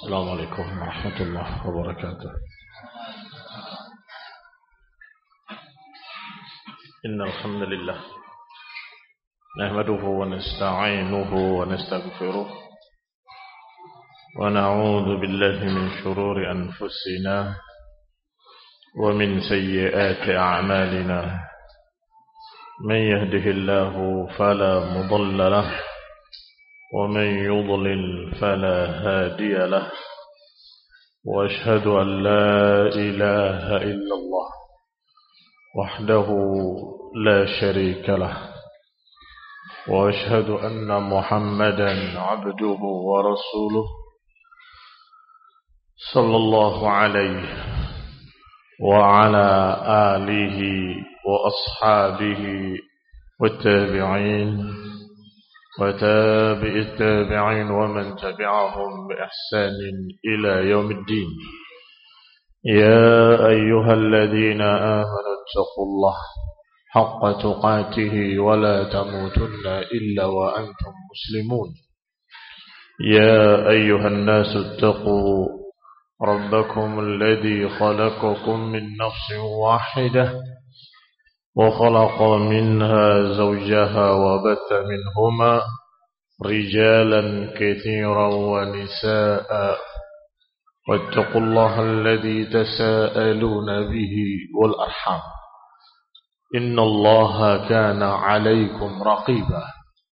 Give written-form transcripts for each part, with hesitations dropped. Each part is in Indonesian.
السلام عليكم ورحمة الله وبركاته. إن الحمد لله نحمده ونستعينه ونستغفره ونعوذ بالله من شرور أنفسنا ومن سيئات أعمالنا. من يهده الله فلا مضل له ومن يضلل فلا هادي له، وأشهد أن لا إله إلا الله وحده لا شريك له، وأشهد أن محمدا عبده ورسوله صلى الله عليه وعلى آله وأصحابه والتابعين وتابع التابعين ومن تبعهم بإحسان إلى يوم الدين. يا أيها الذين آمنوا اتقوا الله حق تقاته ولا تموتن إلا وأنتم مسلمون. يا أيها الناس اتقوا ربكم الذي خلقكم من نفس واحدة وخلق منها زوجها وبث منهما رجالا كثيرا ونساء، واتقوا الله الذي تساءلون به والأرحام إن الله كان عليكم رقيبا.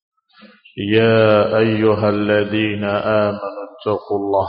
يا أيها الذين آمنوا اتقوا الله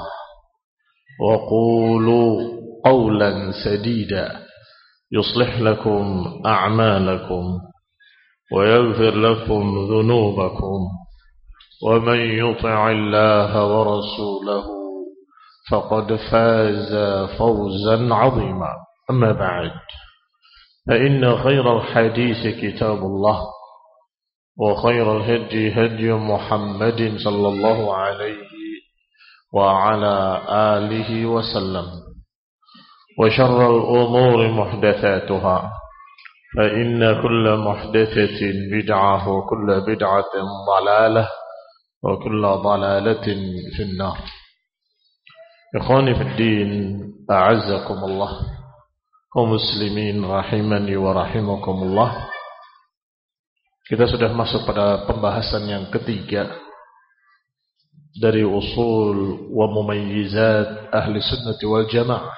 وقولوا قولا سديدا يصلح لكم أعمالكم ويغفر لكم ذنوبكم، ومن يطع الله ورسوله فقد فاز فوزا عظيما. أما بعد، فإن خير الحديث كتاب الله، وخير الهدي هدي محمد صلى الله عليه وعلى آله وسلم، وشر الأمور محدثاتها، فإن كل محدثة بدعة وكل بدعة ضلالة وكل ضلالة في النار. إخواني في الدين، أعزكم الله، kaum muslimin rahimani wa rahimakumullah. Kita sudah masuk pada pembahasan yang ketiga dari usul wa mumayyizat ahli sunnati wal jamaah,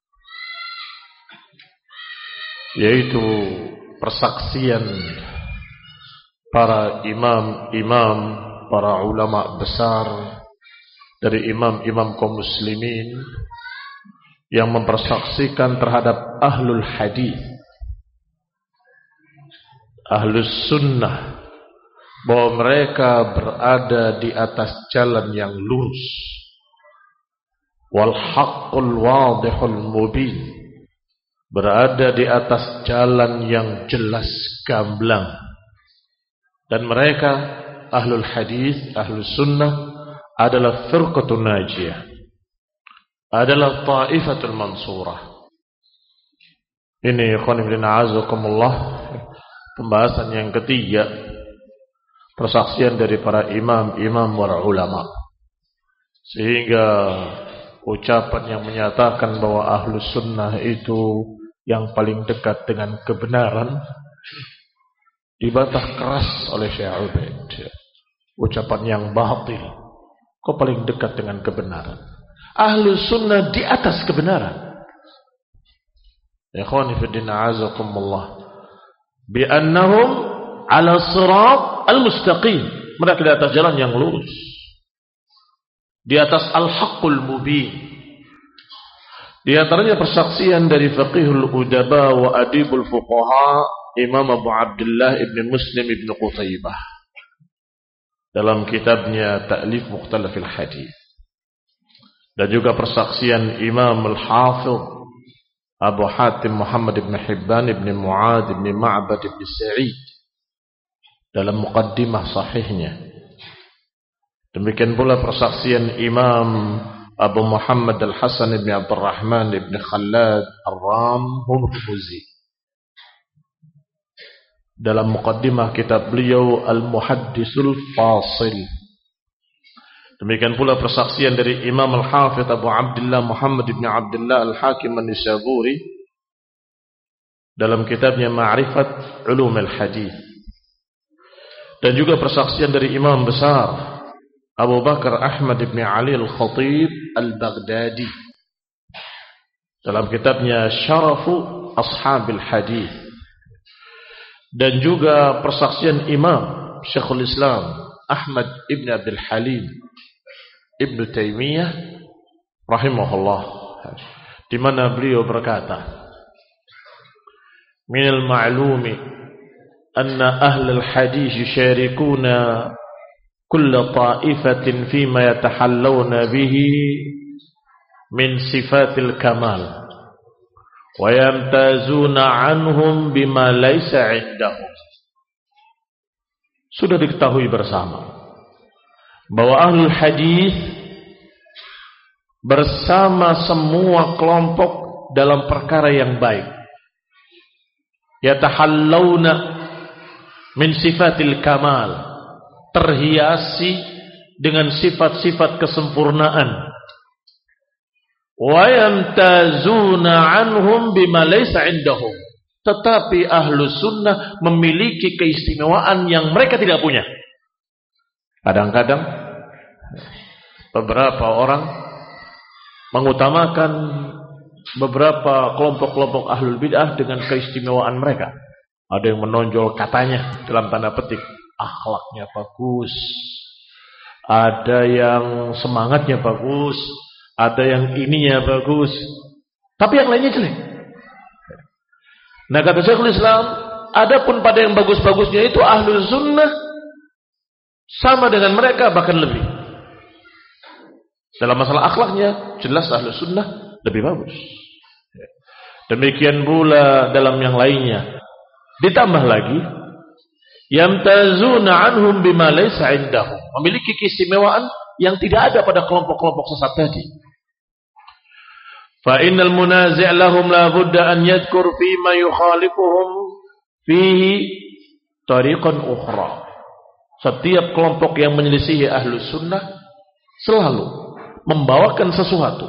yaitu persaksian para imam-imam, para ulama besar dari imam-imam kaum muslimin yang mempersaksikan terhadap ahlul hadis, ahlus sunnah, bahwa mereka berada di atas jalan yang lurus, wal haqqul wadihul mubin, berada di atas jalan yang jelas gamblang. Dan mereka ahlul hadis, ahlus sunnah adalah firqatun najiyah, adalah ta'ifatul mansurah. Ini khonifidin a'azakumullah, pembahasan yang ketiga, persaksian dari para imam-imam wal ulama. Sehingga ucapan yang menyatakan bahwa ahlus sunnah itu yang paling dekat dengan kebenaran dibantah keras oleh Syekh Ubaid. Ucapan yang batil. Kok paling dekat dengan kebenaran? Ahlus sunnah di atas kebenaran. Ikhwani fi din a'azakumullah, bi annahum ala sirat al-mustaqim, mereka di atas jalan yang lurus, di atas al-haqqul mubin. Di antaranya persaksian dari faqihul udaba wa adibul fuqaha Imam Abu Abdullah ibn Muslim ibn Qutaybah dalam kitabnya Ta'lif Mukhtalafil Hadith, dan juga persaksian Imam al-Hafidh Abu Hatim Muhammad ibn Hibban ibn Mu'ad ibn Ma'bad ibn Sa'id dalam muqaddimah sahihnya. Demikian pula persaksian Imam Abu Muhammad al-Hasan ibn Abdurrahman ibn Khallad al-Hurmuzi dalam muqaddimah kitab beliau Al-Muhaddisul Fasil. Demikian pula persaksian dari Imam Al-Hafidh Abu Abdullah Muhammad ibn Abdullah Al-Hakim An-Nisaburi dalam kitabnya Ma'rifat Ulum Al-Hadith. Dan juga persaksian dari Imam besar Abu Bakar Ahmad ibn Ali Al-Khatib Al-Baghdadi dalam kitabnya Syarafu Ashabil Hadith. Dan juga persaksian Imam Syekhul Islam Ahmad ibn Abdul Halim Ibn Taymiyah rahimahullah, di mana beliau berkata, minal ma'lumi anna ahlul hadis yusharikuna kulla ta'ifatin fima yatahallawna bihi min sifatil kamal wa yamtazuna anhum bima laysa indahum. Sudah diketahui bersama bahwa ahlul hadis bersama semua kelompok dalam perkara yang baik. Yatahallawna min sifatil kamal, terhiasi dengan sifat-sifat kesempurnaan. Wa yamtazuna anhum bima laysa indahum. Tetapi ahlu sunnah memiliki keistimewaan yang mereka tidak punya. Kadang-kadang beberapa orang mengutamakan beberapa kelompok-kelompok ahlul bid'ah dengan keistimewaan mereka. Ada yang menonjol katanya dalam tanda petik akhlaknya bagus, ada yang semangatnya bagus, ada yang ininya bagus, tapi yang lainnya jelek. Nah, kata Syekhul Islam, adapun pada yang bagus-bagusnya itu ahlul sunnah sama dengan mereka, bahkan lebih. Dalam masalah akhlaknya jelas ahlus sunnah lebih bagus. Demikian pula dalam yang lainnya. Ditambah lagi, yamtazuna anhum bima laysa indahum, memiliki keistimewaan yang tidak ada pada kelompok-kelompok sesat tadi. Fa innal munazi' lahum la budda an yadhkur fi ma yukhalifuhum fihi tariqan ukhra. Setiap kelompok yang menyelisihi ahlus sunnah selalu membawakan sesuatu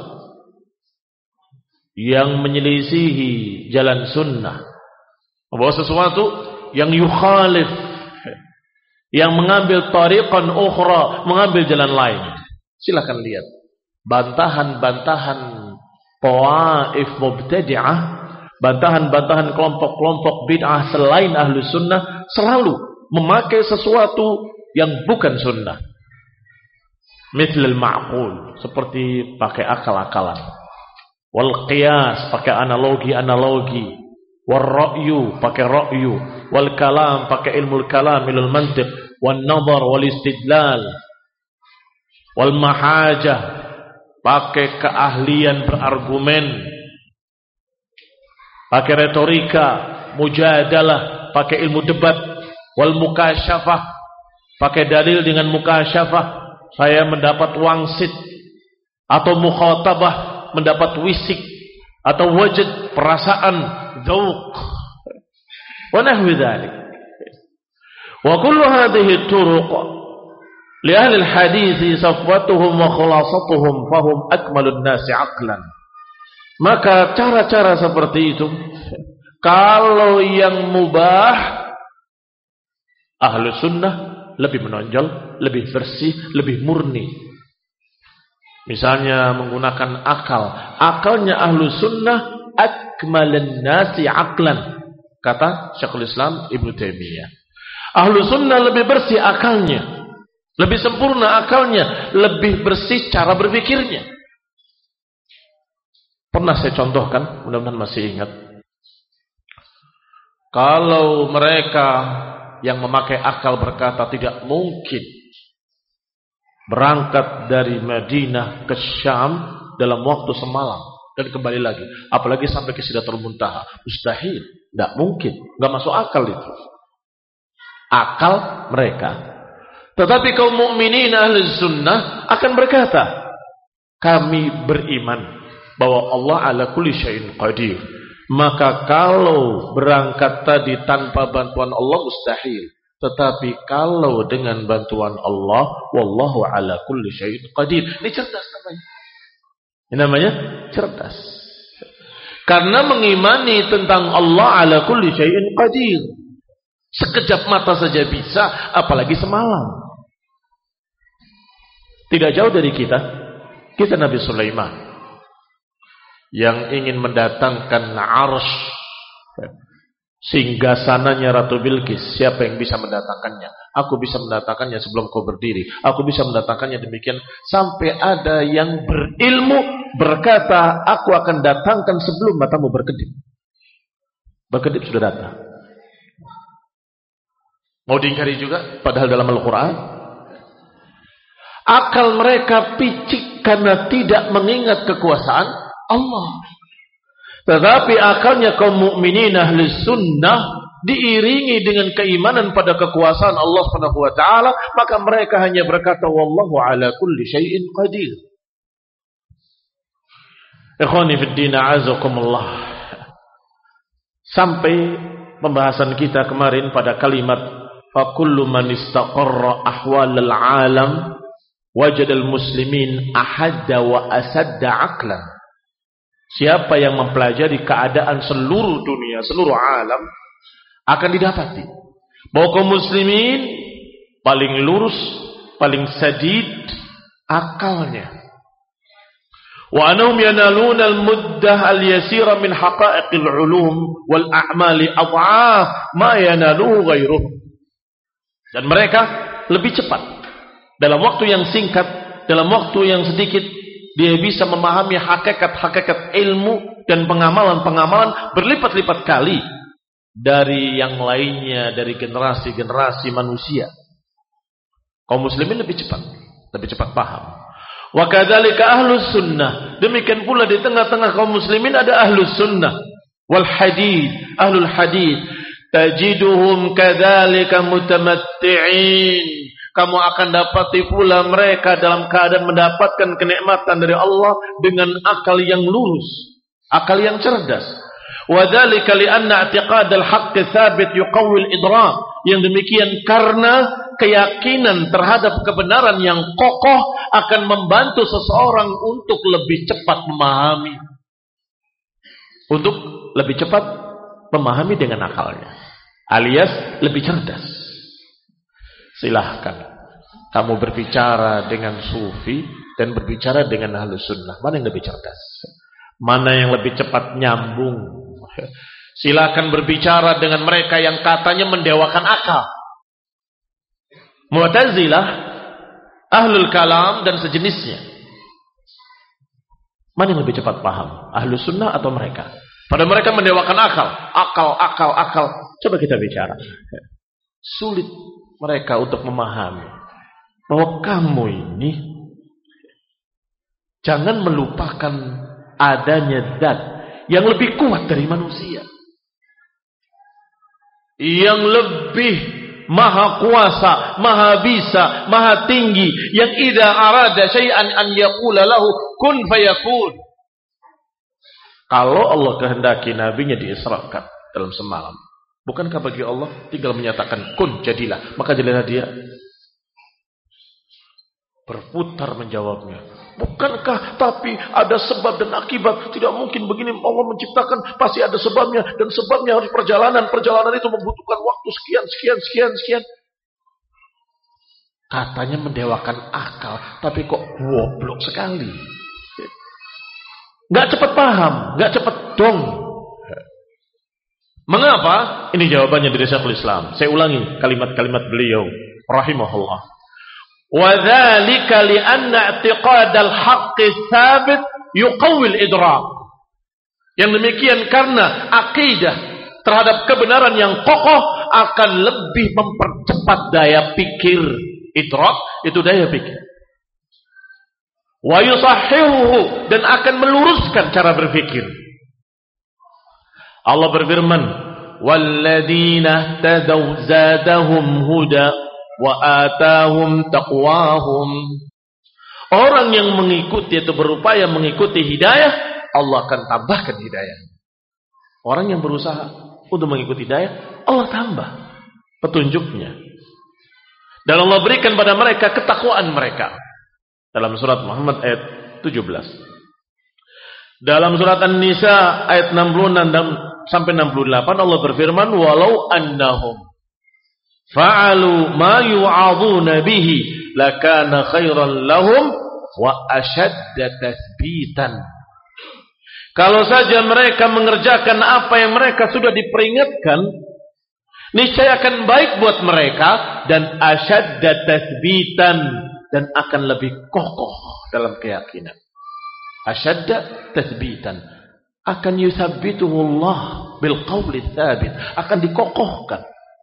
yang menyelisihi jalan sunnah, membawa sesuatu yang yukhalif, yang mengambil tariqan ukhra, mengambil jalan lain. Silakan lihat bantahan-bantahan tawaif mubtadi'ah, bantahan-bantahan kelompok-kelompok bid'ah selain ahlus sunnah selalu memakai sesuatu yang bukan sunnah. Mithlul ma'qul, seperti pakai akal-akalan. Wal qiyas, pakai analogi-analogi. Wal ra'yu, pakai ra'yu. Wal kalam, pakai ilmu kalam, ilmu mantiq. Wal nazar, wal istidlal. Wal mahajah, pakai keahlian berargumen. Pakai retorika, mujadalah, pakai ilmu debat. Wal mukasyafah, pakai dalil dengan mukasyafah, saya mendapat wangsit, atau mukhatabah, mendapat wisik, atau wajad, perasaan, dzauq, wa nahwi dzalik. Wa kullu hadhihi turuq li ahli al-hadits safwatuhum wa khulasatuhum fahum akmalun nasi aqlan. Maka cara-cara seperti itu, kalau yang mubah, ahlu sunnah lebih menonjol, lebih bersih, lebih murni. Misalnya menggunakan akal. Akalnya ahlu sunnah akmalan nasi aqlan, kata Syekhul Islam Ibn Taymiyah. Ahlu sunnah lebih bersih akalnya, lebih sempurna akalnya, lebih bersih cara berpikirnya. Pernah saya contohkan, mudah-mudahan masih ingat. Kalau mereka yang memakai akal berkata tidak mungkin berangkat dari Madinah ke Syam dalam waktu semalam dan kembali lagi, apalagi sampai ke Sidratul Muntaha, mustahil, tidak mungkin, tidak masuk akal itu. Akal mereka. Tetapi kaum mukminin ahli sunnah akan berkata, kami beriman bahwa Allah ala kulli syai'in qadir. Maka kalau berangkat tadi tanpa bantuan Allah mustahil. Tetapi kalau dengan bantuan Allah, wallahu ala kulli syai'in qadir. Ini cerdas namanya. Ini namanya cerdas. Karena mengimani tentang Allah ala kulli syai'in qadir. Sekejap mata saja bisa, apalagi semalam. Tidak jauh dari kita Nabi Sulaiman yang ingin mendatangkan arsy singgasananya Ratu Bilqis. Siapa yang bisa mendatangkannya? Aku bisa mendatangkannya sebelum kau berdiri. Aku bisa mendatangkannya demikian. Sampai ada yang berilmu berkata, aku akan datangkan sebelum matamu berkedip. Berkedip sudah datang. Mau diingkari juga, padahal dalam Al-Quran akal mereka picik karena tidak mengingat kekuasaan Allah. Tetapi akalnya kaum mukminin ahli sunnah diiringi dengan keimanan pada kekuasaan Allah Subhanahu wa taala, maka mereka hanya berkata wallahu ala kulli syai'in qadir. Ikhwani fid din a'azakumullah. Sampai pembahasan kita kemarin pada kalimat fa kullu man istaqarra ahwalal alam wajadal muslimin ahadda wa asadda aqlan. Siapa yang mempelajari keadaan seluruh dunia, seluruh alam, akan didapati bahwa kaum muslimin paling lurus, paling sadid akalnya. Wa anhum yanaluna al-muddah al-yasira min haqa'iqil ulum wal a'mali adhaf ma yanaluhu ghairuhum. Dan mereka lebih cepat dalam waktu yang singkat, dalam waktu yang sedikit, dia bisa memahami hakikat-hakikat ilmu dan pengamalan-pengamalan berlipat-lipat kali dari yang lainnya, dari generasi-generasi manusia. Kaum muslimin lebih cepat paham. Wa kadzalika ahlus sunnah. Demikian pula di tengah-tengah kaum muslimin ada ahlus sunnah wal hadith, ahlul hadith. Tajiduhum kadzalika mutamatti'in. Kamu akan dapati pula mereka dalam keadaan mendapatkan kenikmatan dari Allah dengan akal yang lurus, akal yang cerdas. Wadzalika li'anna i'tiqad al-haqq tsabit yuqawwi al-idrak. Yang demikian karena keyakinan terhadap kebenaran yang kokoh akan membantu seseorang untuk lebih cepat memahami. Untuk lebih cepat memahami dengan akalnya, alias lebih cerdas. Silahkan kamu berbicara dengan sufi dan berbicara dengan ahlus sunnah. Mana yang lebih cerdas? Mana yang lebih cepat nyambung? Silahkan berbicara dengan mereka yang katanya mendewakan akal. Mu'tazilah, ahlul kalam dan sejenisnya. Mana yang lebih cepat paham? Ahlus sunnah atau mereka? Pada mereka mendewakan akal. Akal. Coba kita bicara. Sulit mereka untuk memahami bahwa kamu ini jangan melupakan adanya zat yang lebih kuat dari manusia, yang lebih maha kuasa, maha bisa, maha tinggi, yang idza arada syai'an an yaqula lahu kun fayakun. Kalau Allah kehendaki nabinya diisrakan dalam semalam, bukankah bagi Allah tinggal menyatakan kun jadilah, maka jadilah dia? Berputar menjawabnya. Bukankah tapi ada sebab dan akibat? Tidak mungkin begini Allah menciptakan, pasti ada sebabnya, dan sebabnya harus perjalanan. Perjalanan itu membutuhkan waktu sekian. Katanya mendewakan akal, tapi kok goblok sekali. Gak cepat paham, gak cepat dong. Mengapa? Ini jawabannya dari Syekhul Islam. Saya ulangi kalimat-kalimat beliau rahimahullah. وَذَلِكَ لِأَنَّ اعْتِقَادَ الْحَقِّ الثَّابِتِ يُقَوِّي الْإِدْرَاكِ. Yang demikian karena akidah terhadap kebenaran yang kokoh akan lebih mempercepat daya pikir. Idrak itu daya pikir. وَيُصَحِّحُهُ dan akan meluruskan cara berpikir. Allah berfirman, وَالَّذِينَ اهْتَدَوْا زَادَهُمْ هُدًى وَآتَاهُمْ تَقْوَاهُمْ. Orang yang mengikuti atau berupaya mengikuti hidayah, Allah akan tambahkan hidayah. Orang yang berusaha untuk mengikuti hidayah, Allah tambah petunjuknya. Dan Allah berikan pada mereka ketakwaan mereka. Dalam surat Muhammad ayat 17. Dalam surat An-Nisa ayat 66 sampai 68 Allah berfirman, walau annahum fa'alu ma yu'adhuna bihi lakana khairan lahum wa ashadda tathbitan. Kalau saja mereka mengerjakan apa yang mereka sudah diperingatkan, niscaya akan baik buat mereka dan asyadda tathbitan, dan akan lebih kokoh dalam keyakinan. Asyadda tathbitan, akan yuthabbituhu Allah bil qawli tsabit, akan dikokohkan.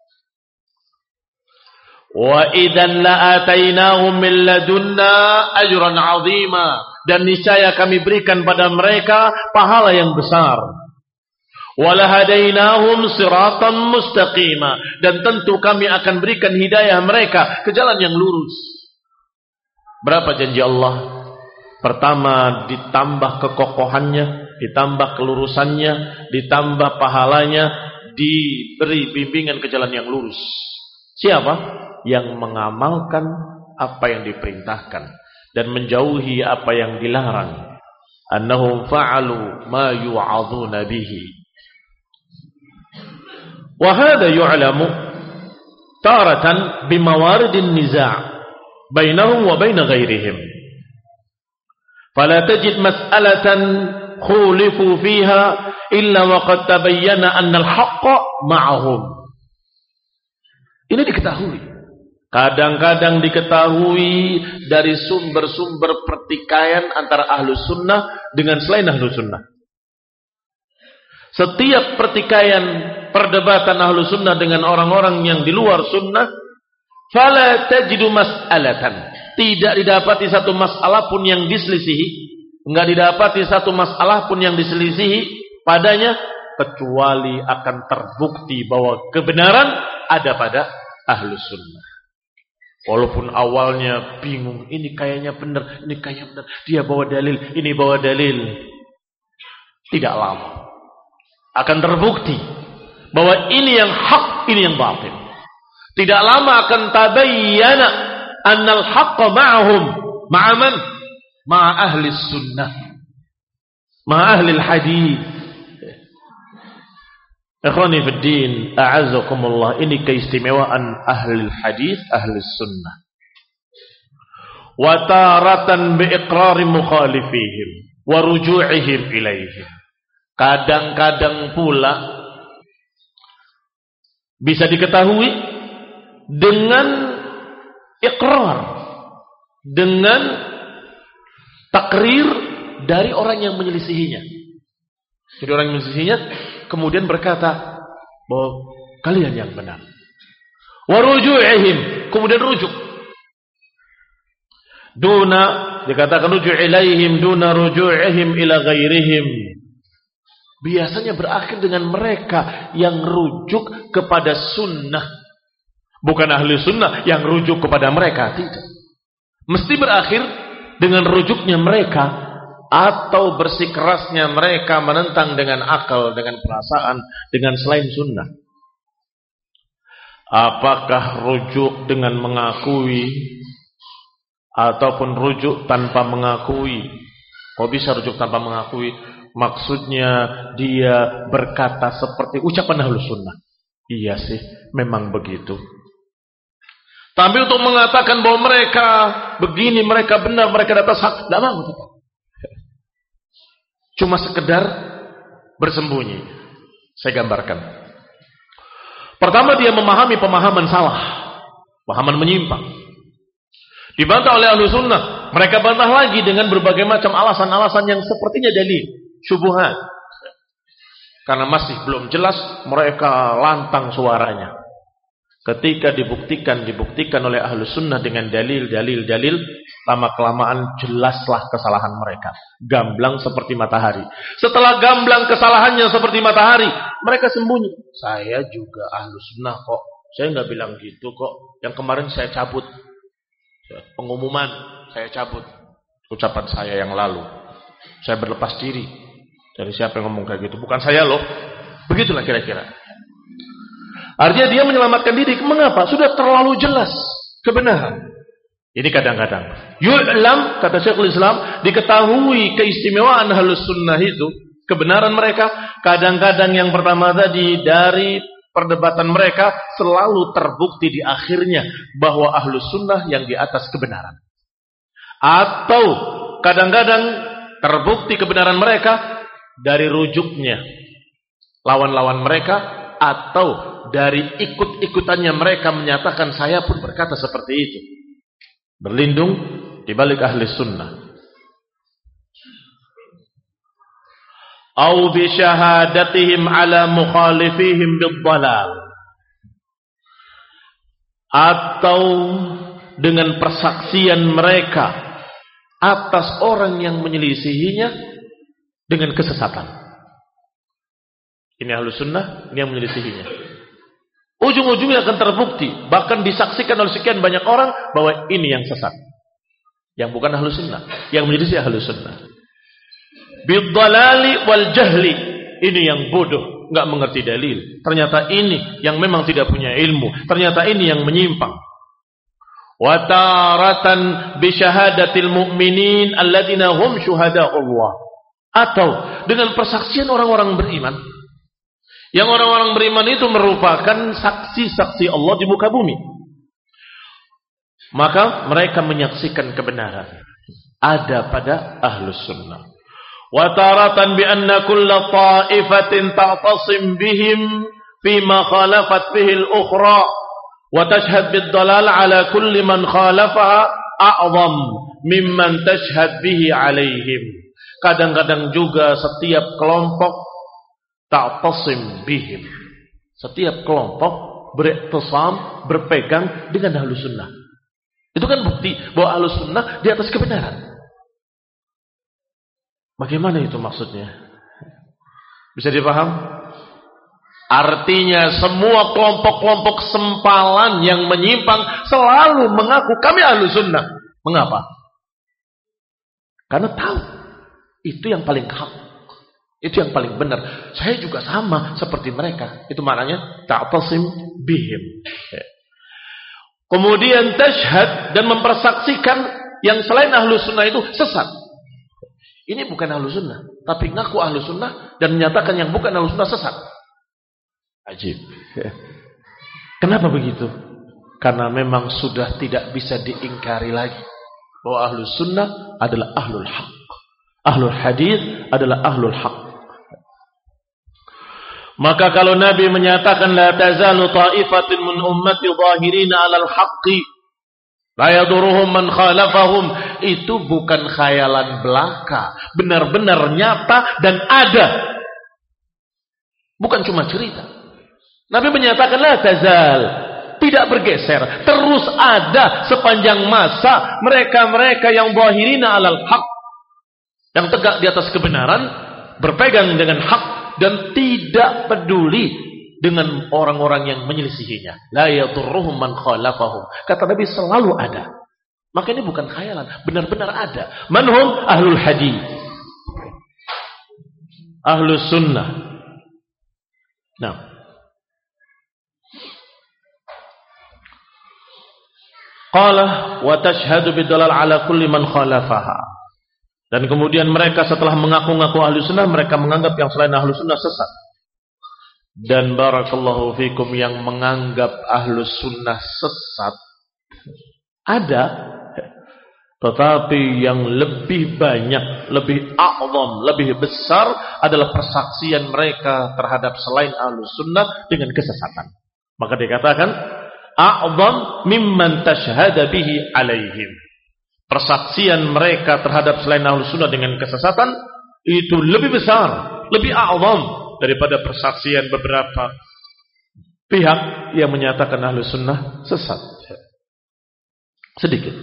Wa idzan la atainahum min ladunna ajran 'azima, dan niscaya kami berikan pada mereka pahala yang besar. Walahadainahum siratan mustaqima, dan tentu kami akan berikan hidayah mereka ke jalan yang lurus. Berapa janji Allah? Pertama, ditambah kekokohannya, ditambah kelurusannya, ditambah pahalanya, diberi bimbingan ke jalan yang lurus. Siapa? Yang mengamalkan apa yang diperintahkan dan menjauhi apa yang dilarang. Annahum fa'alu ma yu'adhuna bihi. Wa hadha yu'lamu taratan bimawaridin niza' bainahum wa bain ghairihim. Fala tajid mas'alatan khulifu fiha illa wa qad tabayyana anna al-haqqa ma'ahum. Ini diketahui. Kadang-kadang diketahui dari sumber-sumber pertikaian antara ahlus sunnah dengan selain ahlus sunnah. Setiap pertikaian, perdebatan ahlus sunnah dengan orang-orang yang di luar sunnah, fala tajidu mas'alatan, tidak didapati satu masalah pun yang diselisihi, enggak didapati satu masalah pun yang diselisihi padanya, kecuali akan terbukti bahwa kebenaran ada pada ahlus sunnah. Walaupun awalnya bingung, ini kayaknya benar, ini kayaknya benar, dia bawa dalil, ini bawa dalil, tidak lama akan terbukti bahwa ini yang hak, ini yang batil. Tidak lama akan tabayyana annal haqqa ma'ahum, ma'aman, ma'a ahli sunnah, ma'a ahli hadith. Ikhwani fid din, a'azzakumullah, ini keistimewaan ahli hadis, ahli sunnah. Wa taratan bi iqrari mukhalifihim wa ruju'ihim ilaihim. Kadang-kadang pula bisa diketahui dengan iqrar, dengan takrir dari orang yang menyelisihinya. Jadi orang yang menyelisihinya kemudian berkata bahwa kalian yang benar. Waruju'ihim, kemudian rujuk. Duna, dikatakan ruju' ilaihim duna ruju'ihim ila ghairihim. Biasanya berakhir dengan mereka yang rujuk kepada sunnah, bukan ahli sunnah yang rujuk kepada mereka. Tidak. Mesti berakhir dengan rujuknya mereka atau bersikerasnya mereka menentang dengan akal, dengan perasaan, dengan selain sunnah. Apakah rujuk dengan mengakui ataupun rujuk tanpa mengakui? Kok bisa rujuk tanpa mengakui? Maksudnya dia berkata seperti ucapan ahlus sunnah. Iya sih, memang begitu. Tapi untuk mengatakan bahwa mereka begini, mereka benar, mereka di atas hak, tidak mau. Cuma sekedar bersembunyi. Saya gambarkan. Pertama, dia memahami pemahaman salah, pemahaman menyimpang. Dibantah oleh ahlu sunnah. Mereka bantah lagi dengan berbagai macam alasan-alasan yang sepertinya dalil, syubhat. Karena masih belum jelas, mereka lantang suaranya. Ketika dibuktikan oleh ahlu sunnah dengan dalil, lama-kelamaan jelaslah kesalahan mereka. Gamblang seperti matahari. Setelah gamblang kesalahannya seperti matahari, mereka sembunyi. Saya juga ahlu sunnah kok. Saya nggak bilang gitu kok. Yang kemarin saya cabut. Pengumuman, saya cabut. Ucapan saya yang lalu. Saya berlepas diri. Dari siapa yang ngomong kayak gitu? Bukan saya loh. Begitulah kira-kira. Artinya dia menyelamatkan diri. Mengapa? Sudah terlalu jelas. kebenaran. Ini kadang-kadang yu'lam, kata Syekhul Islam, diketahui keistimewaan Ahlus Sunnah itu, kebenaran mereka. Kadang-kadang yang pertama tadi, dari perdebatan mereka selalu terbukti di akhirnya bahwa Ahlus Sunnah yang di atas kebenaran. Atau kadang-kadang terbukti kebenaran mereka dari rujuknya lawan-lawan mereka, atau dari ikut-ikutannya mereka menyatakan saya pun berkata seperti itu. Berlindung di balik ahli sunnah. Au bi syahadatihim ala mukhalifihim bid-dhalal. Atau dengan persaksian mereka atas orang yang menyelisihinya dengan kesesatan. Ini ahli sunnah, ini yang menyelisihinya. Ujung-ujungnya akan terbukti, bahkan disaksikan oleh sekian banyak orang bahwa ini yang sesat, yang bukan ahlu sunnah, yang menjadi ahlu sunnah. Bidhalali wal jahli, ini yang bodoh, nggak mengerti dalil. Ternyata ini yang memang tidak punya ilmu. Ternyata ini yang menyimpang. Wa taratan bi syahadatil mu'minin alladzina hum syuhada'ullah. Atau dengan persaksian orang-orang beriman. Yang orang-orang beriman itu merupakan saksi-saksi Allah di muka bumi. Maka mereka menyaksikan kebenaran. Ada pada ahlus sunnah. Wa taratan bi anna kulla ta'ifatin ta'tasim bihim fima khalafat bihi al-ukhra wa tashhad bid-dalal ala kulli man khalafaha a'zam mimman tashhad bihi alaihim. Kadang-kadang juga setiap kelompok ta'tasim bihim, setiap kelompok beriktisam, berpegang dengan ahlus sunnah. Itu kan bukti bahwa ahlus sunnah di atas kebenaran. Bagaimana itu maksudnya? Bisa dipaham? Artinya semua kelompok-kelompok sempalan yang menyimpang selalu mengaku kami ahlus sunnah. Mengapa? Karena tahu itu yang paling hak. Itu yang paling benar. Saya juga sama seperti mereka. Itu maknanya ta'tasim bihim. Kemudian tashhad dan mempersaksikan yang selain ahlu sunnah itu sesat. Ini bukan ahlu sunnah, tapi ngaku ahlu sunnah dan menyatakan yang bukan ahlu sunnah sesat. Ajib. Kenapa begitu? Karena memang sudah tidak bisa diingkari lagi bahwa ahlu sunnah adalah ahlul haq. Ahlul hadis adalah ahlul haq. Maka kalau Nabi menyatakan la tazalu ta'ifatin min ummati zahirina 'alal haqqi la yaduruhum man khalafahum, itu bukan khayalan belaka, benar-benar nyata dan ada. Bukan cuma cerita. Nabi menyatakan la tazal, tidak bergeser, terus ada sepanjang masa mereka-mereka yang zahirina 'alal haqq, yang tegak di atas kebenaran, berpegang dengan hak dan tidak peduli dengan orang-orang yang menyelisihinya. La yadurruhum man khalafahum. Kata Nabi selalu ada. Maka ini bukan khayalan, benar-benar ada. Manhum ahlul hadis, ahlus sunnah. Nah, qala wa tashhadu bidalal ala kulli man khalafaha. Dan kemudian mereka setelah mengaku-ngaku ahlu sunnah, mereka menganggap yang selain ahlu sunnah sesat. Dan barakallahu fikum, yang menganggap ahlu sunnah sesat ada, tetapi yang lebih banyak, lebih a'zam, lebih besar adalah persaksian mereka terhadap selain ahlu sunnah dengan kesesatan. Maka dikatakan a'zam mimman tashhada bihi alaihim. Persaksian mereka terhadap selain ahlus sunnah dengan kesesatan itu lebih besar, lebih a'zam daripada persaksian beberapa pihak yang menyatakan ahlus sunnah sesat. Sedikit.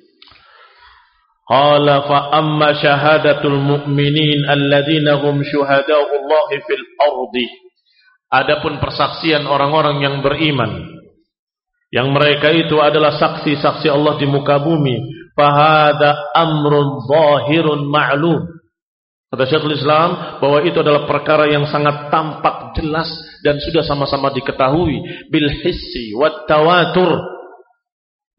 Qala fa amma syahadatul mu'minin alladzina hum syuhada'ullahi fil ardi. Adapun persaksian orang-orang yang beriman, yang mereka itu adalah saksi-saksi Allah di muka bumi, fahada amrun zahirun ma'lum. Kata Syekhul Islam bahwa itu adalah perkara yang sangat tampak jelas dan sudah sama-sama diketahui bil hissi wat tawatur,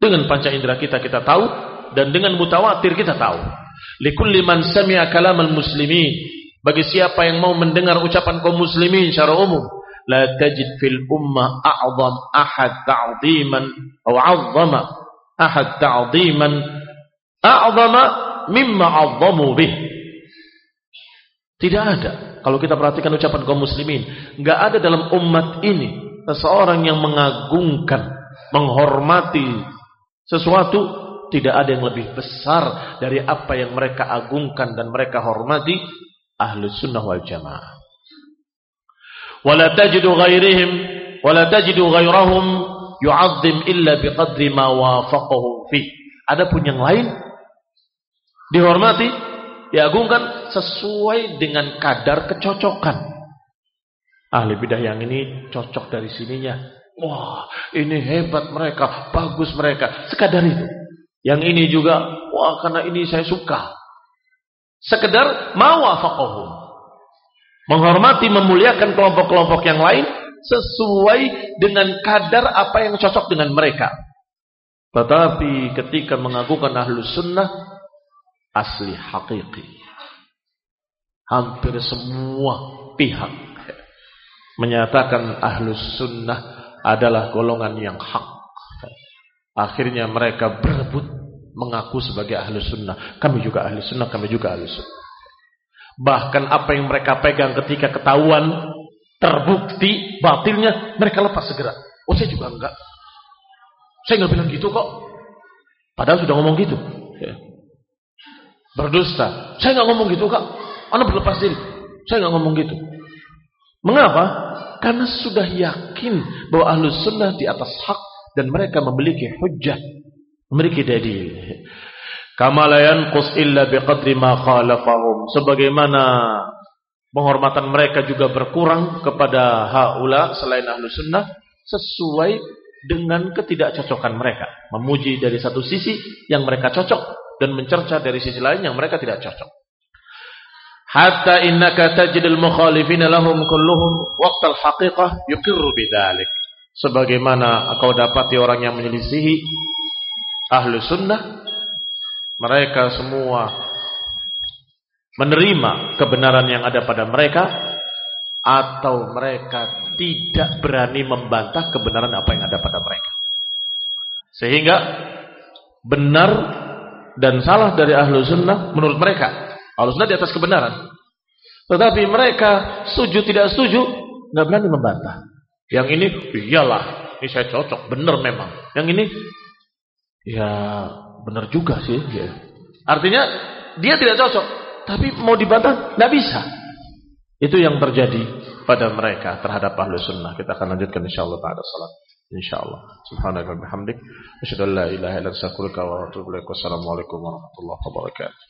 Dengan panca indera kita tahu, dan dengan mutawatir kita tahu. Likulli man sami'a kalamal muslimin, bagi siapa yang mau mendengar ucapan kaum muslimin secara umum, la tajid fil ummah a'zam ahad ta'ziman aw 'azzama ahad ta'ziman a'zama mimma 'azzamu bih. Tidak ada, kalau kita perhatikan ucapan kaum muslimin, enggak ada dalam umat ini seseorang yang mengagungkan, menghormati sesuatu, tidak ada yang lebih besar dari apa yang mereka agungkan dan mereka hormati, Ahlus Sunnah wal Jamaah. Wala tajidu ghairahum yu'azzim illa biqadri ma wafaqahum fi. Adapun yang lain dihormati, diagungkan sesuai dengan kadar kecocokan. Ahli bidah yang ini cocok dari sininya. Wah, ini hebat mereka, bagus mereka. Sekadar itu. Yang ini juga, wah karena ini saya suka. Sekedar mawafaqahum. Menghormati, memuliakan kelompok-kelompok yang lain sesuai dengan kadar apa yang cocok dengan mereka. Tetapi ketika mengagungkan Ahlus Sunnah, asli hakiki. Hampir semua pihak menyatakan Ahlus Sunnah adalah golongan yang hak. Akhirnya mereka berebut mengaku sebagai Ahlus Sunnah. Kami juga Ahlus Sunnah, kami juga Ahlus Sunnah. Bahkan apa yang mereka pegang ketika ketahuan, terbukti batilnya, mereka lepas segera. Oh, saya juga enggak. Saya enggak bilang gitu kok. Padahal sudah ngomong gitu. Berdusta. Saya enggak ngomong gitu kok. Anda berlepas diri. Saya enggak ngomong gitu. Mengapa? Karena sudah yakin bahwa Ahlus Sunnah di atas hak dan mereka memiliki hujjah, memiliki dalil. Kama la yanqus illa biqadri ma khalafahum. Sebagaimana penghormatan mereka juga berkurang kepada haula selain Ahlus Sunnah sesuai dengan ketidakcocokan mereka. Memuji dari satu sisi yang mereka cocok dan mencerca dari sisi lain yang mereka tidak cocok. Hatta innaka tajidul mukhalifina lahum kulluhum waqtal haqiqah yuqirru bidzalik. Sebagaimana engkau dapati orang yang menyelisihi Ahlus Sunnah, mereka semua menerima kebenaran yang ada pada mereka, atau mereka tidak berani membantah kebenaran apa yang ada pada mereka. Sehingga benar dan salah dari Ahlus Sunnah menurut mereka, Ahlus Sunnah di atas kebenaran. Tetapi mereka setuju tidak setuju, nggak berani membantah. Yang ini, iyalah, ini saya cocok, benar memang. Yang ini, ya benar juga sih. Ya. Artinya, dia tidak cocok. Tapi mau dibantah, nggak bisa. Itu yang terjadi pada mereka terhadap Ahlus Sunnah. Kita akan lanjutkan insyaAllah ta'ala salat. InsyaAllah. Subhanallah wa bihamdik. Asyhadu an la ilaha illa anta astaghfiruka wa atubu ilaik. Wassalamualaikum warahmatullahi wabarakatuh.